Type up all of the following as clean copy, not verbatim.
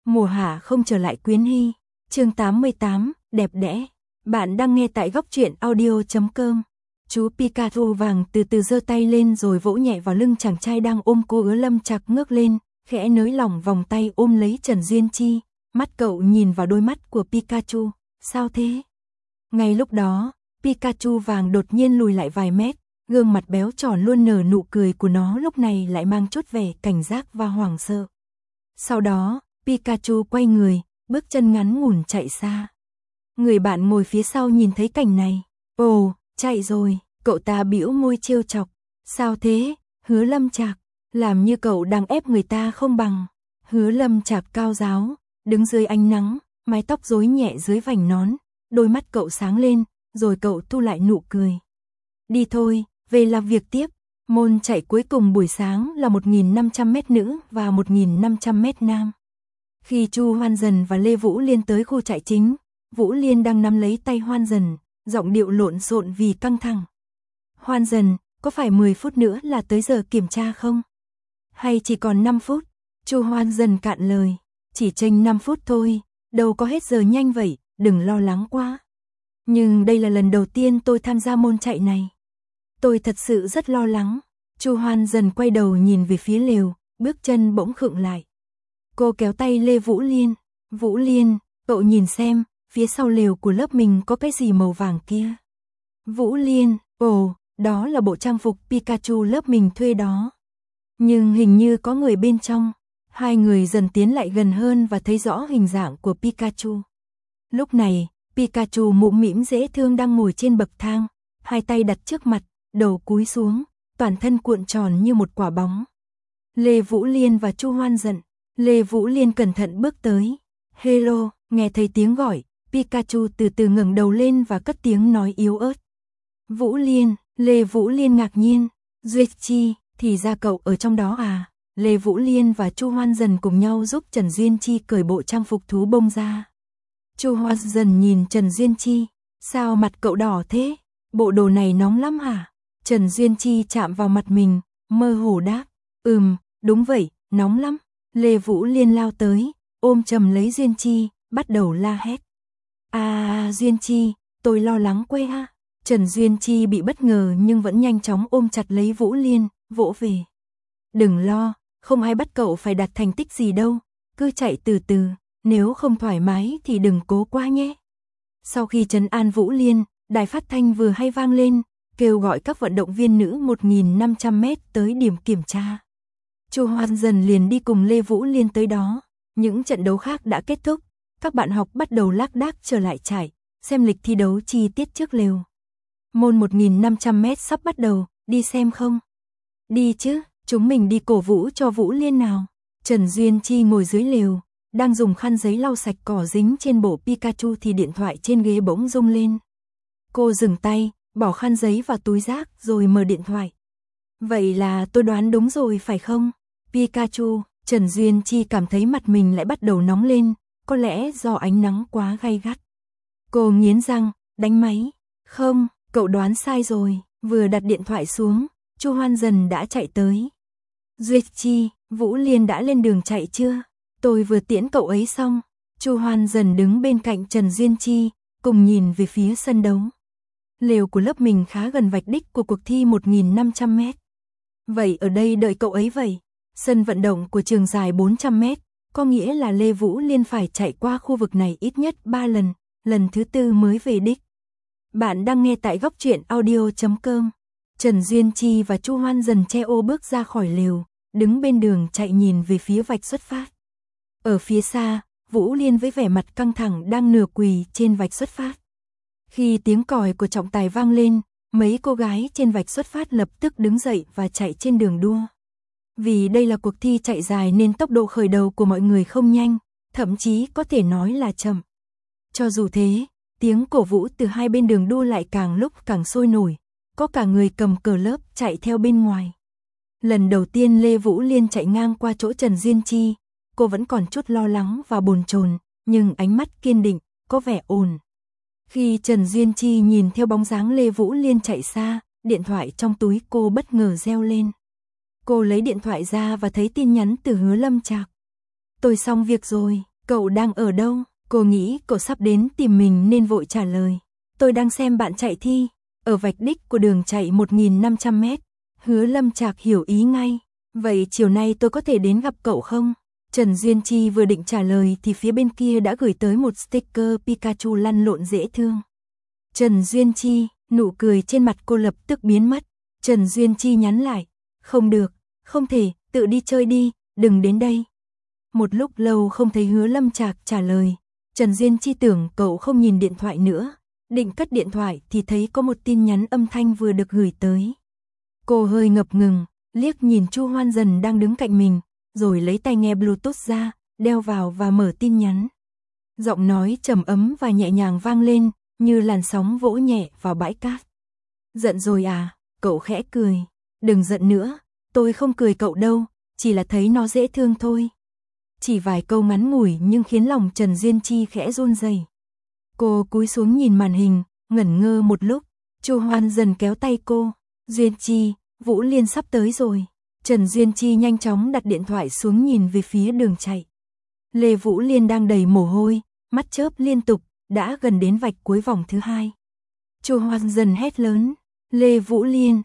Mùa hạ không trở lại Quyến Hy. Chương 88, đẹp đẽ. Bạn đang nghe tại góc truyện audio.com. Chú Pikachu vàng từ từ giơ tay lên rồi vỗ nhẹ vào lưng chàng trai đang ôm cô Hứa Lâm Trạc ngước lên, khẽ nới lỏng vòng tay ôm lấy Trần Duyên Chi. Mắt cậu nhìn vào đôi mắt của Pikachu. Sao thế? Ngay lúc đó, Pikachu vàng đột nhiên lùi lại vài mét, gương mặt béo tròn luôn nở nụ cười của nó lúc này lại mang chút vẻ cảnh giác và hoảng sợ. Sau đó, Pikachu quay người, bước chân ngắn ngủn chạy xa. Người bạn ngồi phía sau nhìn thấy cảnh này. Ồ, chạy rồi, cậu ta bĩu môi trêu chọc. Sao thế, Hứa Lâm Trạc, làm như cậu đang ép người ta không bằng. Hứa Lâm Trạc cao ráo, đứng dưới ánh nắng, mái tóc rối nhẹ dưới vành nón, đôi mắt cậu sáng lên, rồi cậu thu lại nụ cười. Đi thôi, về làm việc tiếp. Môn chạy cuối cùng buổi sáng là 1.500 mét nữ và 1.500 mét nam. Khi Chu Hoan Dần và Lê Vũ Liên tới khu chạy chính, Vũ Liên đang nắm lấy tay Hoan Dần, giọng điệu lộn xộn vì căng thẳng. Hoan Dần, có phải 10 phút nữa là tới giờ kiểm tra không? Hay chỉ còn 5 phút? Chu Hoan Dần cạn lời, chỉ chênh 5 phút thôi, đâu có hết giờ nhanh vậy, đừng lo lắng quá. Nhưng đây là lần đầu tiên tôi tham gia môn chạy này. Tôi thật sự rất lo lắng. Chu Hoan Dần quay đầu nhìn về phía lều, bước chân bỗng khựng lại. Cô kéo tay Lê Vũ Liên. Vũ Liên, cậu nhìn xem, phía sau lều của lớp mình có cái gì màu vàng kia. Vũ Liên, ồ, đó là bộ trang phục Pikachu lớp mình thuê đó. Nhưng hình như có người bên trong. Hai người dần tiến lại gần hơn và thấy rõ hình dạng của Pikachu. Lúc này, Pikachu mũm mĩm dễ thương đang ngồi trên bậc thang, hai tay đặt trước mặt, đầu cúi xuống, toàn thân cuộn tròn như một quả bóng. Lê Vũ Liên và Chu Hoan Dần. Lê Vũ Liên cẩn thận bước tới. Hello, nghe thấy tiếng gọi, Pikachu từ từ ngẩng đầu lên và cất tiếng nói yếu ớt. Vũ Liên, Lê Vũ Liên ngạc nhiên. Duyệt Chi, thì ra cậu ở trong đó à? Lê Vũ Liên và Chu Hoan Dần cùng nhau giúp Trần Duyên Chi cởi bộ trang phục thú bông ra. Chu Hoan Dần nhìn Trần Duyên Chi. Sao mặt cậu đỏ thế? Bộ đồ này nóng lắm hả? Trần Duyên Chi chạm vào mặt mình, mơ hồ đáp. Đúng vậy, nóng lắm. Lê Vũ Liên lao tới, ôm chầm lấy Duyên Chi, bắt đầu la hét. Duyên Chi, tôi lo lắng quê ha. Trần Duyên Chi bị bất ngờ nhưng vẫn nhanh chóng ôm chặt lấy Vũ Liên, vỗ về. Đừng lo, không ai bắt cậu phải đạt thành tích gì đâu, cứ chạy từ từ, nếu không thoải mái thì đừng cố quá nhé. Sau khi trấn an Vũ Liên, đài phát thanh vừa hay vang lên, kêu gọi các vận động viên nữ 1.500 mét tới điểm kiểm tra. Chu Hoan Dần liền đi cùng Lê Vũ Liên tới đó. Những trận đấu khác đã kết thúc, các bạn học bắt đầu lác đác trở lại trại, xem lịch thi đấu chi tiết trước lều. Môn 1.500 mét sắp bắt đầu, đi xem không? Đi chứ, chúng mình đi cổ vũ cho Vũ Liên nào. Trần Duyên Chi ngồi dưới lều, đang dùng khăn giấy lau sạch cỏ dính trên bộ Pikachu thì điện thoại trên ghế bỗng rung lên. Cô dừng tay, bỏ khăn giấy vào túi rác rồi mở điện thoại. Vậy là tôi đoán đúng rồi phải không? Pikachu, Trần Duyên Chi cảm thấy mặt mình lại bắt đầu nóng lên, có lẽ do ánh nắng quá gay gắt. Cô nghiến răng, đánh máy. Không, cậu đoán sai rồi. Vừa đặt điện thoại xuống, Chu Hoan Dần đã chạy tới. Duyệt Chi, Vũ Liên đã lên đường chạy chưa? Tôi vừa tiễn cậu ấy xong. Chu Hoan Dần đứng bên cạnh Trần Duyên Chi, cùng nhìn về phía sân đấu. Lều của lớp mình khá gần vạch đích của cuộc thi 1.500 mét. Vậy ở đây đợi cậu ấy vậy. Sân vận động của trường dài 400 mét, có nghĩa là Lê Vũ Liên phải chạy qua khu vực này ít nhất 3 lần, lần thứ 4 mới về đích. Bạn đang nghe tại góc truyện audio.com. Trần Duyên Chi và Chu Hoan Dần che ô bước ra khỏi lều, đứng bên đường chạy nhìn về phía vạch xuất phát. Ở phía xa, Vũ Liên với vẻ mặt căng thẳng đang nửa quỳ trên vạch xuất phát. Khi tiếng còi của trọng tài vang lên, mấy cô gái trên vạch xuất phát lập tức đứng dậy và chạy trên đường đua. Vì đây là cuộc thi chạy dài nên tốc độ khởi đầu của mọi người không nhanh, thậm chí có thể nói là chậm. Cho dù thế, tiếng cổ vũ từ hai bên đường đua lại càng lúc càng sôi nổi, có cả người cầm cờ lớp chạy theo bên ngoài. Lần đầu tiên Lê Vũ Liên chạy ngang qua chỗ Trần Duyên Chi, cô vẫn còn chút lo lắng và bồn chồn, nhưng ánh mắt kiên định, có vẻ ổn. Khi Trần Duyên Chi nhìn theo bóng dáng Lê Vũ Liên chạy xa, điện thoại trong túi cô bất ngờ reo lên. Cô lấy điện thoại ra và thấy tin nhắn từ Hứa Lâm Trạc. Tôi xong việc rồi, Cậu đang ở đâu? Cô nghĩ cậu sắp đến tìm mình nên vội trả lời. Tôi đang xem bạn chạy thi, ở vạch đích của đường chạy 1500 mét. Hứa Lâm Trạc hiểu ý ngay. Vậy chiều nay tôi có thể đến gặp cậu không? Trần Duyên Chi vừa định trả lời thì phía bên kia đã gửi tới một sticker Pikachu lăn lộn dễ thương. Trần Duyên Chi, nụ cười trên mặt cô lập tức biến mất. Trần Duyên Chi nhắn lại. Không được, không thể, tự đi chơi đi, đừng đến đây. Một lúc lâu không thấy Hứa Lâm Trạc trả lời. Trần Duyên Chi tưởng cậu không nhìn điện thoại nữa. Định cất điện thoại thì thấy có một tin nhắn âm thanh vừa được gửi tới. Cô hơi ngập ngừng, liếc nhìn Chu Hoan Dần đang đứng cạnh mình, rồi lấy tai nghe Bluetooth ra, đeo vào và mở tin nhắn. Giọng nói trầm ấm và nhẹ nhàng vang lên, như làn sóng vỗ nhẹ vào bãi cát. Giận rồi à? Cậu khẽ cười. Đừng giận nữa, tôi không cười cậu đâu, chỉ là thấy nó dễ thương thôi. Chỉ vài câu ngắn ngủi nhưng khiến lòng Trần Duyên Chi khẽ run rẩy. Cô cúi xuống nhìn màn hình, ngẩn ngơ một lúc. Chu Hoan Dần kéo tay cô. Duyên Chi, Vũ Liên sắp tới rồi. Trần Duyên Chi nhanh chóng đặt điện thoại xuống nhìn về phía đường chạy. Lê Vũ Liên đang đầy mồ hôi, mắt chớp liên tục, đã gần đến vạch cuối vòng thứ 2. Chu Hoan Dần hét lớn. Lê Vũ Liên,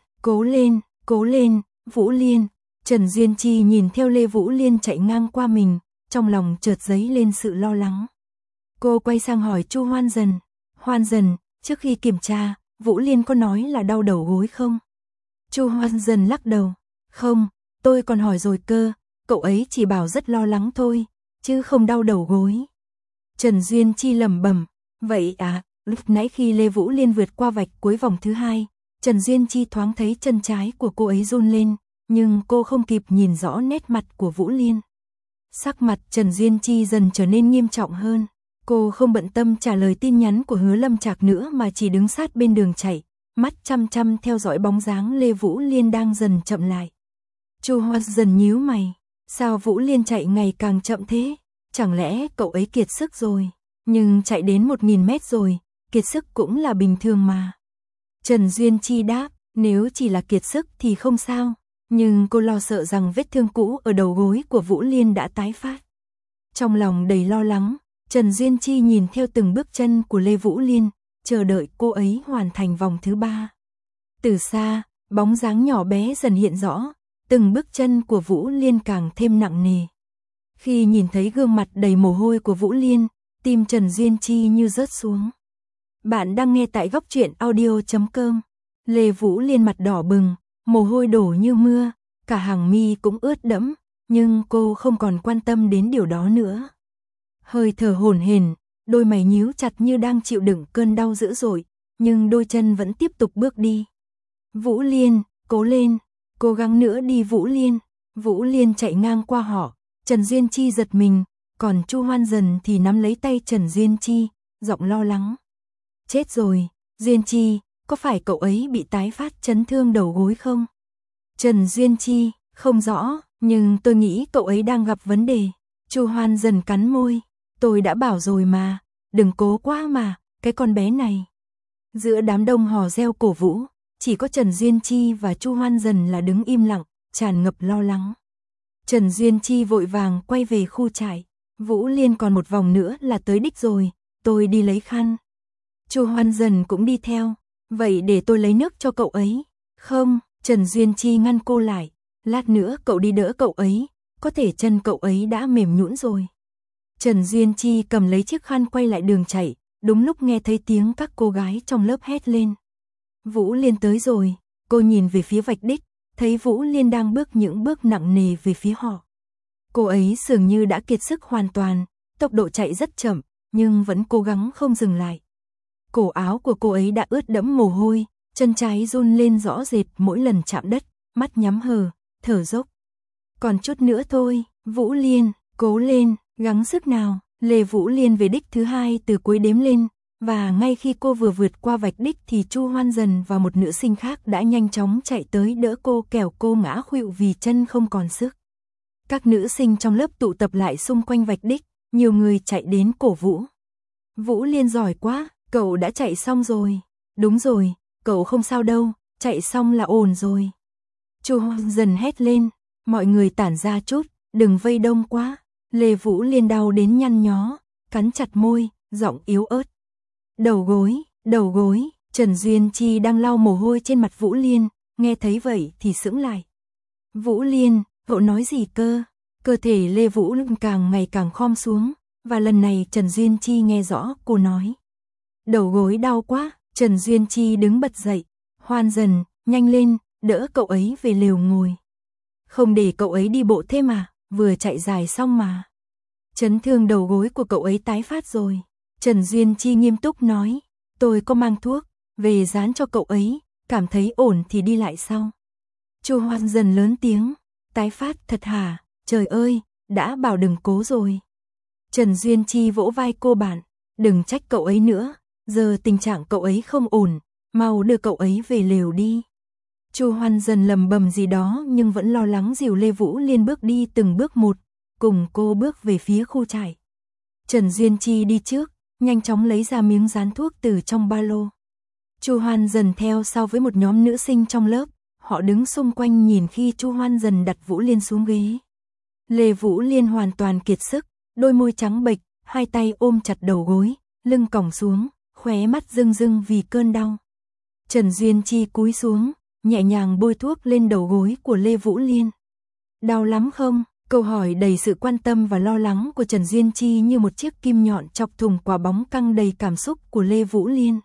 cố lên, Vũ Liên. Trần Duyên Chi nhìn theo Lê Vũ Liên chạy ngang qua mình, trong lòng chợt dấy lên sự lo lắng. Cô quay sang hỏi Chu Hoan Dần. Hoan Dần, trước khi kiểm tra, Vũ Liên có nói là đau đầu gối không? Chu Hoan Dần lắc đầu. Không, tôi còn hỏi rồi cơ, cậu ấy chỉ bảo rất lo lắng thôi, chứ không đau đầu gối. Trần Duyên Chi lẩm bẩm. Vậy à? Lúc nãy khi Lê Vũ Liên vượt qua vạch cuối vòng thứ 2, Trần Duyên Chi thoáng thấy chân trái của cô ấy run lên, nhưng cô không kịp nhìn rõ nét mặt của Vũ Liên. Sắc mặt Trần Duyên Chi dần trở nên nghiêm trọng hơn. Cô không bận tâm trả lời tin nhắn của Hứa Lâm Trạc nữa mà chỉ đứng sát bên đường chạy, mắt chăm chăm theo dõi bóng dáng Lê Vũ Liên đang dần chậm lại. Chu Hoan Dần nhíu mày. Sao Vũ Liên chạy ngày càng chậm thế? Chẳng lẽ cậu ấy kiệt sức rồi? Nhưng chạy đến 1000 mét rồi, kiệt sức cũng là bình thường mà. Trần Duyên Chi đáp, nếu chỉ là kiệt sức thì không sao. Nhưng cô lo sợ rằng vết thương cũ ở đầu gối của Vũ Liên đã tái phát. Trong lòng đầy lo lắng, Trần Duyên Chi nhìn theo từng bước chân của Lê Vũ Liên, chờ đợi cô ấy hoàn thành vòng thứ 3. Từ xa, bóng dáng nhỏ bé dần hiện rõ, từng bước chân của Vũ Liên càng thêm nặng nề. Khi nhìn thấy gương mặt đầy mồ hôi của Vũ Liên, tim Trần Duyên Chi như rớt xuống. Bạn đang nghe tại góc truyện audio.com. Lê Vũ Liên mặt đỏ bừng, mồ hôi đổ như mưa, cả hàng mi cũng ướt đẫm, nhưng cô không còn quan tâm đến điều đó nữa. Hơi thở hổn hển, đôi mày nhíu chặt như đang chịu đựng cơn đau dữ dội, nhưng đôi chân vẫn tiếp tục bước đi. Vũ Liên, cố lên, cố gắng nữa đi Vũ Liên. Vũ Liên chạy ngang qua họ, Trần Duyên Chi giật mình, còn Chu Hoan Dần thì nắm lấy tay Trần Duyên Chi, giọng lo lắng. Chết rồi, Duyên Chi, có phải cậu ấy bị tái phát chấn thương đầu gối không? Trần Duyên Chi, không rõ, nhưng tôi nghĩ cậu ấy đang gặp vấn đề. Chu Hoan Dần cắn môi, tôi đã bảo rồi mà, đừng cố quá mà, cái con bé này. Giữa đám đông hò reo cổ vũ, chỉ có Trần Duyên Chi và Chu Hoan Dần là đứng im lặng, tràn ngập lo lắng. Trần Duyên Chi vội vàng quay về khu trại. Vũ Liên còn một vòng nữa là tới đích rồi, tôi đi lấy khăn. Chu Hoan Dần cũng đi theo. Vậy để tôi lấy nước cho cậu ấy. Không, Trần Duyên Chi ngăn cô lại. Lát nữa cậu đi đỡ cậu ấy, có thể chân cậu ấy đã mềm nhũn rồi. Trần Duyên Chi cầm lấy chiếc khăn quay lại đường chạy, đúng lúc nghe thấy tiếng các cô gái trong lớp hét lên. Vũ Liên tới rồi, cô nhìn về phía vạch đích, thấy Vũ Liên đang bước những bước nặng nề về phía họ. Cô ấy dường như đã kiệt sức hoàn toàn, tốc độ chạy rất chậm, nhưng vẫn cố gắng không dừng lại. Cổ áo của cô ấy đã ướt đẫm mồ hôi, chân trái run lên rõ rệt mỗi lần chạm đất, mắt nhắm hờ, thở dốc. Còn chút nữa thôi, Vũ Liên, cố lên, gắng sức nào. Lê Vũ Liên về đích thứ 2 từ cuối đếm lên, và ngay khi cô vừa vượt qua vạch đích thì Chu Hoan Dần và một nữ sinh khác đã nhanh chóng chạy tới đỡ cô, kẻo cô ngã khuỵu vì chân không còn sức. Các nữ sinh trong lớp tụ tập lại xung quanh vạch đích, nhiều người chạy đến cổ vũ. Vũ Liên giỏi quá, cậu đã chạy xong rồi. Đúng rồi, cậu không sao đâu, chạy xong là ổn rồi. Chu Hoan Dần hét lên, mọi người tản ra chút, đừng vây đông quá. Lê Vũ Liên đau đến nhăn nhó, cắn chặt môi, giọng yếu ớt. Đầu gối, Trần Duyên Chi đang lau mồ hôi trên mặt Vũ Liên, nghe thấy vậy thì sững lại. Vũ Liên, cậu nói gì cơ? Cơ thể Lê Vũ càng ngày càng khom xuống, và lần này Trần Duyên Chi nghe rõ cô nói. Đầu gối đau quá, Trần Duyên Chi đứng bật dậy, Hoan dần, nhanh lên, đỡ cậu ấy về lều ngồi. Không để cậu ấy đi bộ thêm à, vừa chạy dài xong mà. Chấn thương đầu gối của cậu ấy tái phát rồi. Trần Duyên Chi nghiêm túc nói, tôi có mang thuốc, về dán cho cậu ấy, cảm thấy ổn thì đi lại sau. Chu Hoan dần lớn tiếng, tái phát thật hả, trời ơi, đã bảo đừng cố rồi. Trần Duyên Chi vỗ vai cô bạn, đừng trách cậu ấy nữa, giờ tình trạng cậu ấy không ổn, mau đưa cậu ấy về lều đi. Chu Hoan dần lầm bầm gì đó nhưng vẫn lo lắng dìu Lê Vũ Liên bước đi từng bước một, cùng cô bước về phía khu trại. Trần Duyên Chi đi trước, nhanh chóng lấy ra miếng dán thuốc từ trong ba lô. Chu Hoan dần theo sau với một nhóm nữ sinh trong lớp, họ đứng xung quanh nhìn khi Chu Hoan dần đặt Vũ Liên xuống ghế. Lê Vũ Liên hoàn toàn kiệt sức, đôi môi trắng bệch, hai tay ôm chặt đầu gối, lưng còng xuống, khóe mắt rưng rưng vì cơn đau. Trần Duyên Chi cúi xuống, nhẹ nhàng bôi thuốc lên đầu gối của Lê Vũ Liên. Đau lắm không? Câu hỏi đầy sự quan tâm và lo lắng của Trần Duyên Chi như một chiếc kim nhọn chọc thủng quả bóng căng đầy cảm xúc của Lê Vũ Liên.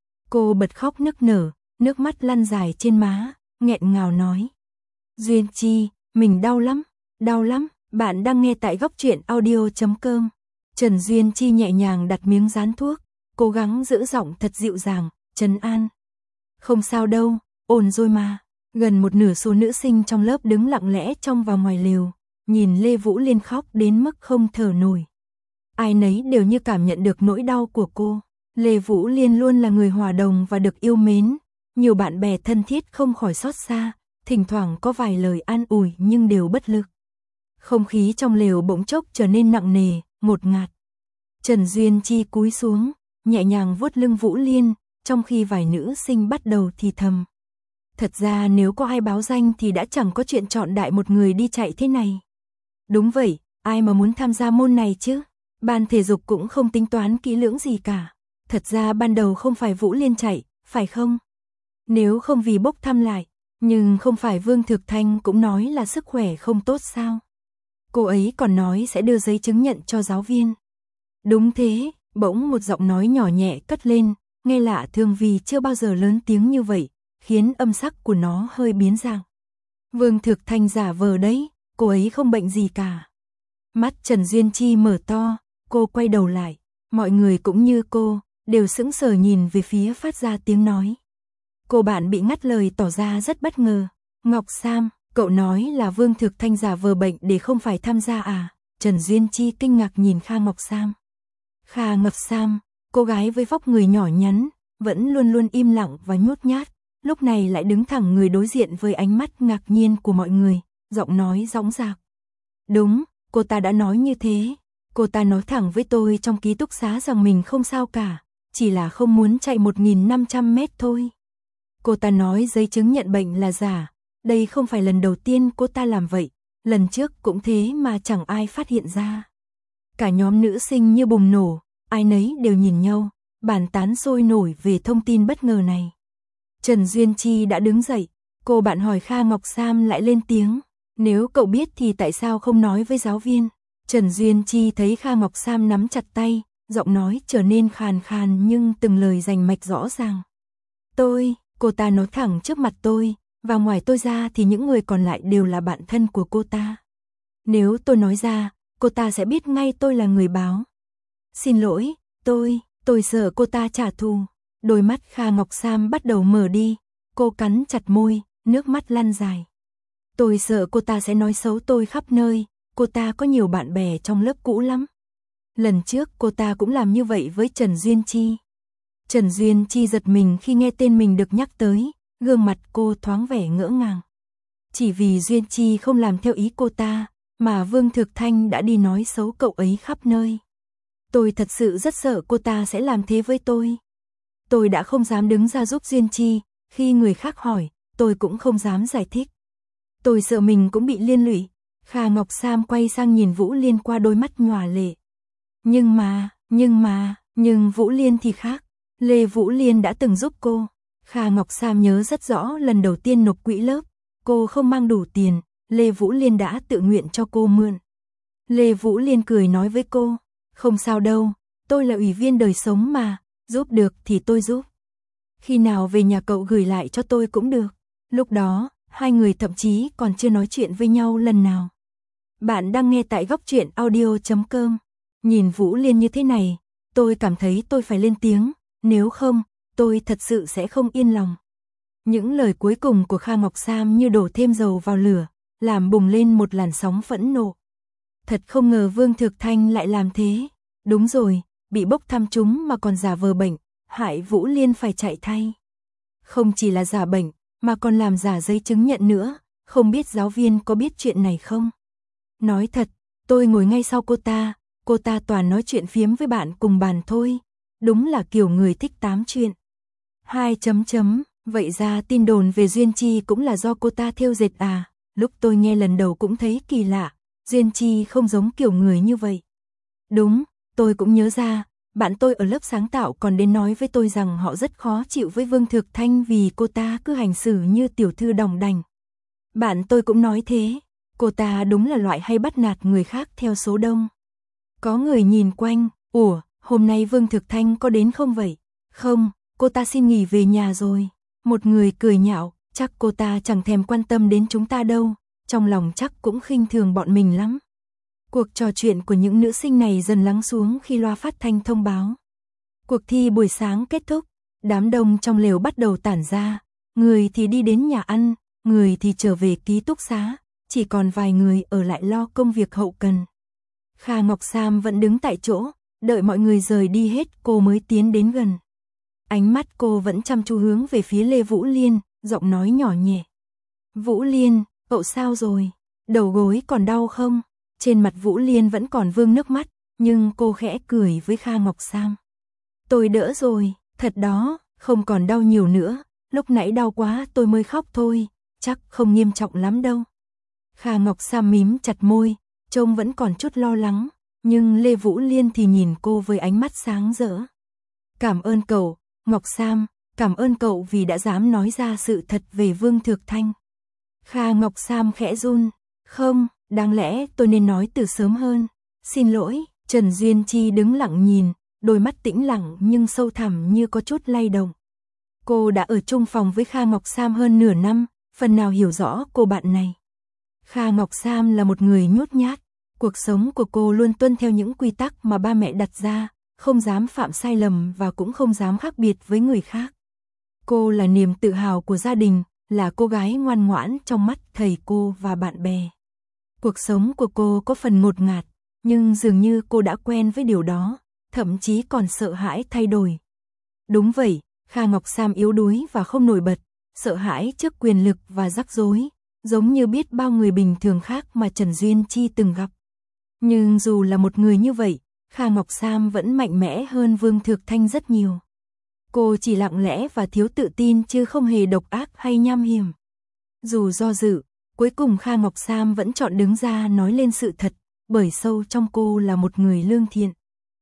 Cô bật khóc nức nở, nước mắt lăn dài trên má, nghẹn ngào nói. Duyên Chi, mình đau lắm, bạn đang nghe tại góc truyện audio.com. Trần Duyên Chi nhẹ nhàng đặt miếng dán thuốc, cố gắng giữ giọng thật dịu dàng, trấn an. Không sao đâu, ổn rồi mà. Gần một nửa số nữ sinh trong lớp đứng lặng lẽ trong và ngoài lều, nhìn Lê Vũ Liên khóc đến mức không thở nổi. Ai nấy đều như cảm nhận được nỗi đau của cô. Lê Vũ Liên luôn là người hòa đồng và được yêu mến, nhiều bạn bè thân thiết không khỏi xót xa, thỉnh thoảng có vài lời an ủi nhưng đều bất lực. Không khí trong lều bỗng chốc trở nên nặng nề, ngột ngạt. Trần Duyên Chi cúi xuống, nhẹ nhàng vuốt lưng Vũ Liên, trong khi vài nữ sinh bắt đầu thì thầm. Thật ra nếu có ai báo danh thì đã chẳng có chuyện chọn đại một người đi chạy thế này. Đúng vậy, ai mà muốn tham gia môn này chứ? Ban thể dục cũng không tính toán kỹ lưỡng gì cả. Thật ra ban đầu không phải Vũ Liên chạy, phải không? Nếu không vì bốc thăm lại, nhưng không phải Vương Thực Thanh cũng nói là sức khỏe không tốt sao? Cô ấy còn nói sẽ đưa giấy chứng nhận cho giáo viên. Đúng thế, bỗng một giọng nói nhỏ nhẹ cất lên, nghe lạ thường vì chưa bao giờ lớn tiếng như vậy, khiến âm sắc của nó hơi biến dạng. Vương Thực Thanh giả vờ đấy, cô ấy không bệnh gì cả. Mắt Trần Duyên Chi mở to, cô quay đầu lại, mọi người cũng như cô, đều sững sờ nhìn về phía phát ra tiếng nói. Cô bạn bị ngắt lời tỏ ra rất bất ngờ. Ngọc Sam, cậu nói là Vương Thực Thanh giả vờ bệnh để không phải tham gia à? Trần Duyên Chi kinh ngạc nhìn Kha Ngọc Sam. Kha Ngọc Sam, cô gái với vóc người nhỏ nhắn, vẫn luôn luôn im lặng và nhút nhát, lúc này lại đứng thẳng người đối diện với ánh mắt ngạc nhiên của mọi người, giọng nói dõng dạc. Đúng, cô ta đã nói như thế. Cô ta nói thẳng với tôi trong ký túc xá rằng mình không sao cả, chỉ là không muốn chạy 1.500 mét thôi. Cô ta nói giấy chứng nhận bệnh là giả, đây không phải lần đầu tiên cô ta làm vậy, lần trước cũng thế mà chẳng ai phát hiện ra. Cả nhóm nữ sinh như bùng nổ, ai nấy đều nhìn nhau, bàn tán sôi nổi về thông tin bất ngờ này. Trần Duyên Chi đã đứng dậy, cô bạn hỏi Kha Ngọc Sam lại lên tiếng, nếu cậu biết thì tại sao không nói với giáo viên? Trần Duyên Chi thấy Kha Ngọc Sam nắm chặt tay, giọng nói trở nên khàn khàn nhưng từng lời rành mạch rõ ràng. Cô ta nói thẳng trước mặt tôi, và ngoài tôi ra thì những người còn lại đều là bạn thân của cô ta. Nếu tôi nói ra, cô ta sẽ biết ngay tôi là người báo. Xin lỗi, tôi sợ cô ta trả thù. Đôi mắt Kha Ngọc Sam bắt đầu mở đi, cô cắn chặt môi, nước mắt lăn dài. Tôi sợ cô ta sẽ nói xấu tôi khắp nơi, cô ta có nhiều bạn bè trong lớp cũ lắm. Lần trước cô ta cũng làm như vậy với Trần Duyên Chi. Trần Duyên Chi giật mình khi nghe tên mình được nhắc tới, gương mặt cô thoáng vẻ ngỡ ngàng. Chỉ vì Duyên Chi không làm theo ý cô ta, mà Vương Thực Thanh đã đi nói xấu cậu ấy khắp nơi. Tôi thật sự rất sợ cô ta sẽ làm thế với tôi. Tôi đã không dám đứng ra giúp Duyên Chi, khi người khác hỏi, tôi cũng không dám giải thích. Tôi sợ mình cũng bị liên lụy. Kha Ngọc Sam quay sang nhìn Vũ Liên qua đôi mắt nhòa lệ. Nhưng Vũ Liên thì khác. Lê Vũ Liên đã từng giúp cô. Kha Ngọc Sam nhớ rất rõ lần đầu tiên nộp quỹ lớp, cô không mang đủ tiền, Lê Vũ Liên đã tự nguyện cho cô mượn. Lê Vũ Liên cười nói với cô, không sao đâu, tôi là ủy viên đời sống mà, giúp được thì tôi giúp. Khi nào về nhà cậu gửi lại cho tôi cũng được. Lúc đó, hai người thậm chí còn chưa nói chuyện với nhau lần nào. Bạn đang nghe tại Góc Truyện Audio.com. Nhìn Vũ Liên như thế này, tôi cảm thấy tôi phải lên tiếng, nếu không, tôi thật sự sẽ không yên lòng. Những lời cuối cùng của Kha Ngọc Sam như đổ thêm dầu vào lửa, làm bùng lên một làn sóng phẫn nộ. Thật không ngờ Vương Thực Thanh lại làm thế. Đúng rồi, bị bốc thăm trúng mà còn giả vờ bệnh, hại Vũ Liên phải chạy thay. Không chỉ là giả bệnh, mà còn làm giả giấy chứng nhận nữa, không biết giáo viên có biết chuyện này không? Nói thật, tôi ngồi ngay sau cô ta toàn nói chuyện phiếm với bạn cùng bàn thôi, đúng là kiểu người thích tám chuyện. Vậy ra tin đồn về Duyên Chi cũng là do cô ta thêu dệt à? Lúc tôi nghe lần đầu cũng thấy kỳ lạ, Duyên Chi không giống kiểu người như vậy. Đúng, tôi cũng nhớ ra, bạn tôi ở lớp sáng tạo còn đến nói với tôi rằng họ rất khó chịu với Vương Thực Thanh vì cô ta cứ hành xử như tiểu thư đòng đành. Bạn tôi cũng nói thế, cô ta đúng là loại hay bắt nạt người khác theo số đông. Có người nhìn quanh, ủa, hôm nay Vương Thực Thanh có đến không vậy? Không, cô ta xin nghỉ về nhà rồi. Một người cười nhạo, chắc cô ta chẳng thèm quan tâm đến chúng ta đâu, trong lòng chắc cũng khinh thường bọn mình lắm. Cuộc trò chuyện của những nữ sinh này dần lắng xuống khi loa phát thanh thông báo. Cuộc thi buổi sáng kết thúc, đám đông trong lều bắt đầu tản ra, người thì đi đến nhà ăn, người thì trở về ký túc xá, chỉ còn vài người ở lại lo công việc hậu cần. Kha Ngọc Sam vẫn đứng tại chỗ, đợi mọi người rời đi hết cô mới tiến đến gần. Ánh mắt cô vẫn chăm chú hướng về phía Lê Vũ Liên, giọng nói nhỏ nhẹ. Vũ Liên, cậu sao rồi? Đầu gối còn đau không? Trên mặt Vũ Liên vẫn còn vương nước mắt, nhưng cô khẽ cười với Kha Ngọc Sam. Tôi đỡ rồi, thật đó, không còn đau nhiều nữa, lúc nãy đau quá tôi mới khóc thôi, chắc không nghiêm trọng lắm đâu. Kha Ngọc Sam mím chặt môi, trông vẫn còn chút lo lắng, nhưng Lê Vũ Liên thì nhìn cô với ánh mắt sáng rỡ. Cảm ơn cậu, Ngọc Sam, cảm ơn cậu vì đã dám nói ra sự thật về Vương Thực Thanh. Kha Ngọc Sam khẽ run, không, đáng lẽ tôi nên nói từ sớm hơn. Xin lỗi, Trần Duyên Chi đứng lặng nhìn, đôi mắt tĩnh lặng nhưng sâu thẳm như có chút lay động. Cô đã ở chung phòng với Kha Ngọc Sam hơn nửa năm, phần nào hiểu rõ cô bạn này. Kha Ngọc Sam là một người nhút nhát, cuộc sống của cô luôn tuân theo những quy tắc mà ba mẹ đặt ra, không dám phạm sai lầm và cũng không dám khác biệt với người khác. Cô là niềm tự hào của gia đình, là cô gái ngoan ngoãn trong mắt thầy cô và bạn bè. Cuộc sống của cô có phần ngột ngạt, nhưng dường như cô đã quen với điều đó, thậm chí còn sợ hãi thay đổi. Đúng vậy, Kha Ngọc Sam yếu đuối và không nổi bật, sợ hãi trước quyền lực và rắc rối, giống như biết bao người bình thường khác mà Trần Duyên Chi từng gặp. Nhưng dù là một người như vậy, Kha Ngọc Sam vẫn mạnh mẽ hơn Vương Thực Thanh rất nhiều. Cô chỉ lặng lẽ và thiếu tự tin chứ không hề độc ác hay nham hiểm. Dù do dự, cuối cùng Kha Ngọc Sam vẫn chọn đứng ra nói lên sự thật, bởi sâu trong cô là một người lương thiện.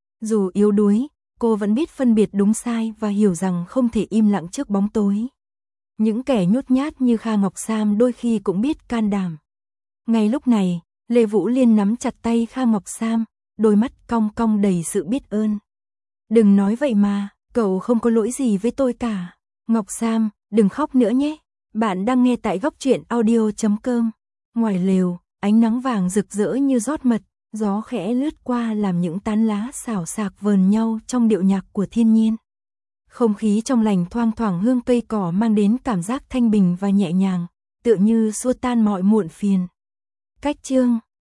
Dù yếu đuối, cô vẫn biết phân biệt đúng sai và hiểu rằng không thể im lặng trước bóng tối. Những kẻ nhút nhát như Kha Ngọc Sam đôi khi cũng biết can đảm. Ngay lúc này, Lê Vũ Liên nắm chặt tay Kha Ngọc Sam, đôi mắt cong cong đầy sự biết ơn. Đừng nói vậy mà, cậu không có lỗi gì với tôi cả. Ngọc Sam, đừng khóc nữa nhé. Bạn đang nghe tại Góc Truyện Audio.com. Ngoài lều, ánh nắng vàng rực rỡ như rót mật, gió khẽ lướt qua làm những tán lá xào xạc vờn nhau trong điệu nhạc của thiên nhiên. Không khí trong lành thoang thoảng hương cây cỏ mang đến cảm giác thanh bình và nhẹ nhàng, tựa như xua tan mọi muộn phiền. Cách chương